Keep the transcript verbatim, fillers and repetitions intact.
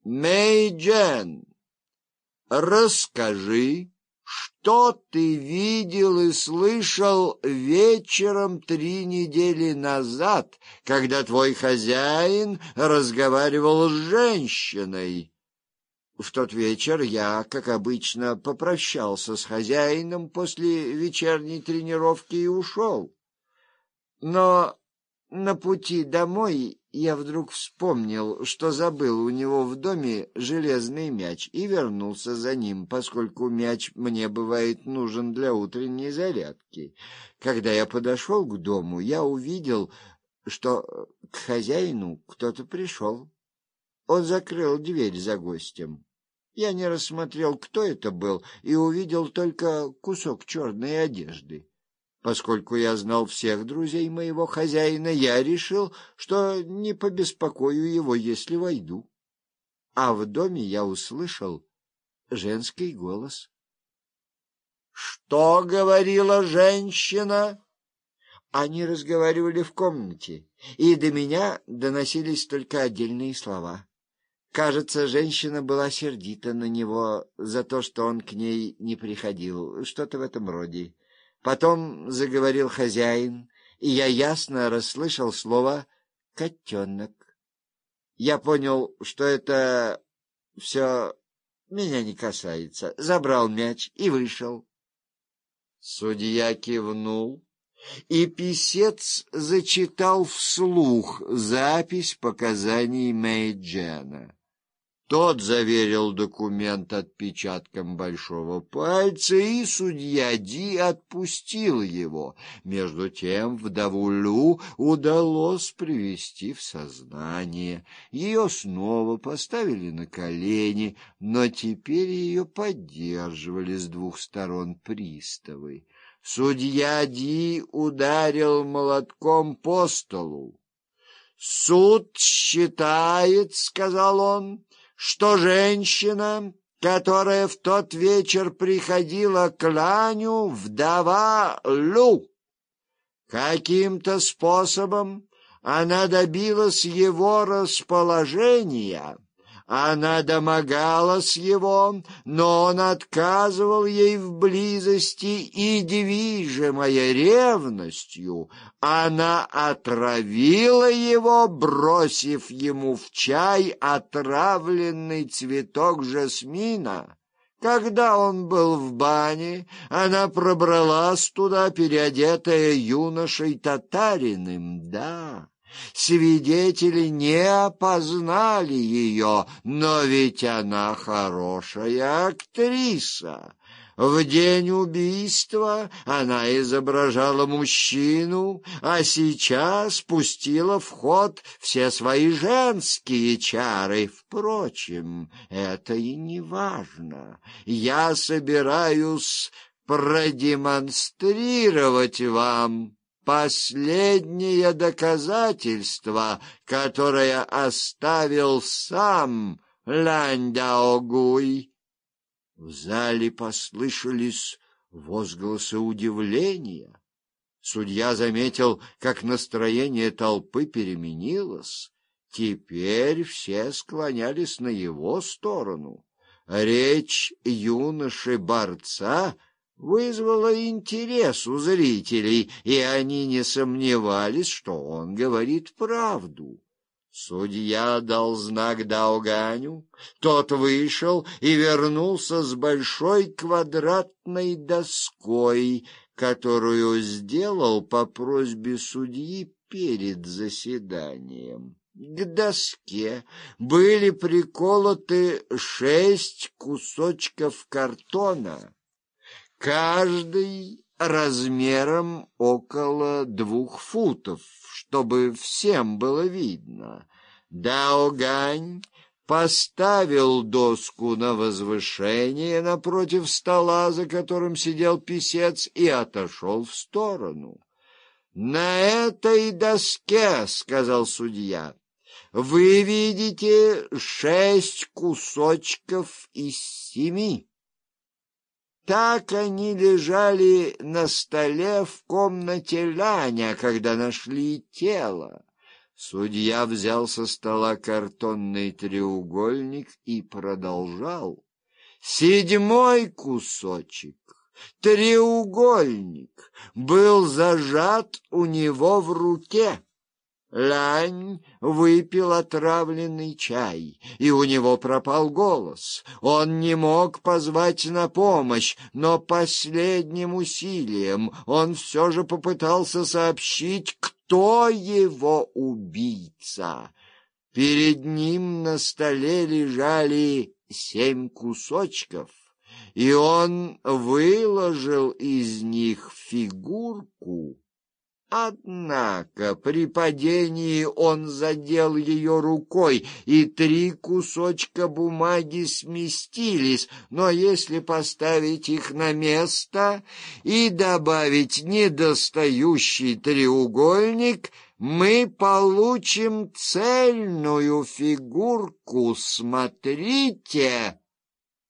Мэйджен, расскажи, что ты видел и слышал вечером три недели назад, когда твой хозяин разговаривал с женщиной. В тот вечер я, как обычно, попрощался с хозяином после вечерней тренировки и ушел. Но на пути домой я вдруг вспомнил, что забыл у него в доме железный мяч, и вернулся за ним, поскольку мяч мне бывает нужен для утренней зарядки. Когда я подошел к дому, я увидел, что к хозяину кто-то пришел. Он закрыл дверь за гостем. Я не рассмотрел, кто это был, и увидел только кусок черной одежды. Поскольку я знал всех друзей моего хозяина, я решил, что не побеспокою его, если войду. А в доме я услышал женский голос. «Что говорила женщина?» Они разговаривали в комнате, и до меня доносились только отдельные слова. Кажется, женщина была сердита на него за то, что он к ней не приходил, что-то в этом роде. Потом заговорил хозяин, и я ясно расслышал слово «котенок». Я понял, что это все меня не касается, забрал мяч и вышел. Судья кивнул, и писец зачитал вслух запись показаний Мэйджена. Тот заверил документ отпечатком большого пальца, и судья Ди отпустил его. Между тем вдову Лю удалось привести в сознание. Ее снова поставили на колени, но теперь ее поддерживали с двух сторон приставы. Судья Ди ударил молотком по столу. «Суд считает, — сказал он, — что женщина, которая в тот вечер приходила к Ланю, вдова Лю. Каким-то способом она добилась его расположения, она домогалась его, но он отказывал ей в близости, и, движимая ревностью, она отравила его, бросив ему в чай отравленный цветок жасмина. Когда он был в бане, она пробралась туда, переодетая юношей-татариным, да... Свидетели не опознали ее, но ведь она хорошая актриса. В день убийства она изображала мужчину, а сейчас пустила в ход все свои женские чары. Впрочем, это и не важно. Я собираюсь продемонстрировать вам последнее доказательство, которое оставил сам Лань Даогуй. В зале послышались возгласы удивления. Судья заметил, как настроение толпы переменилось. Теперь все склонялись на его сторону. Речь юноши-борца вызвало интерес у зрителей, и они не сомневались, что он говорит правду. Судья дал знак Даоганю, тот вышел и вернулся с большой квадратной доской, которую сделал по просьбе судьи перед заседанием. К доске были приколоты шесть кусочков картона, каждый размером около двух футов, чтобы всем было видно. Даогань поставил доску на возвышение напротив стола, за которым сидел писец, и отошел в сторону. «На этой доске, — сказал судья, — вы видите шесть кусочков из семи. Так они лежали на столе в комнате Ланя, когда нашли тело. Судья взял со стола картонный треугольник и продолжал. Седьмой кусочек, треугольник, был зажат у него в руке. Лань выпил отравленный чай, и у него пропал голос. Он не мог позвать на помощь, но последним усилием он все же попытался сообщить, кто его убийца. Перед ним на столе лежали семь кусочков, и он выложил из них фигурку. Однако при падении он задел ее рукой, и три кусочка бумаги сместились, но если поставить их на место и добавить недостающий треугольник, мы получим цельную фигурку. Смотрите!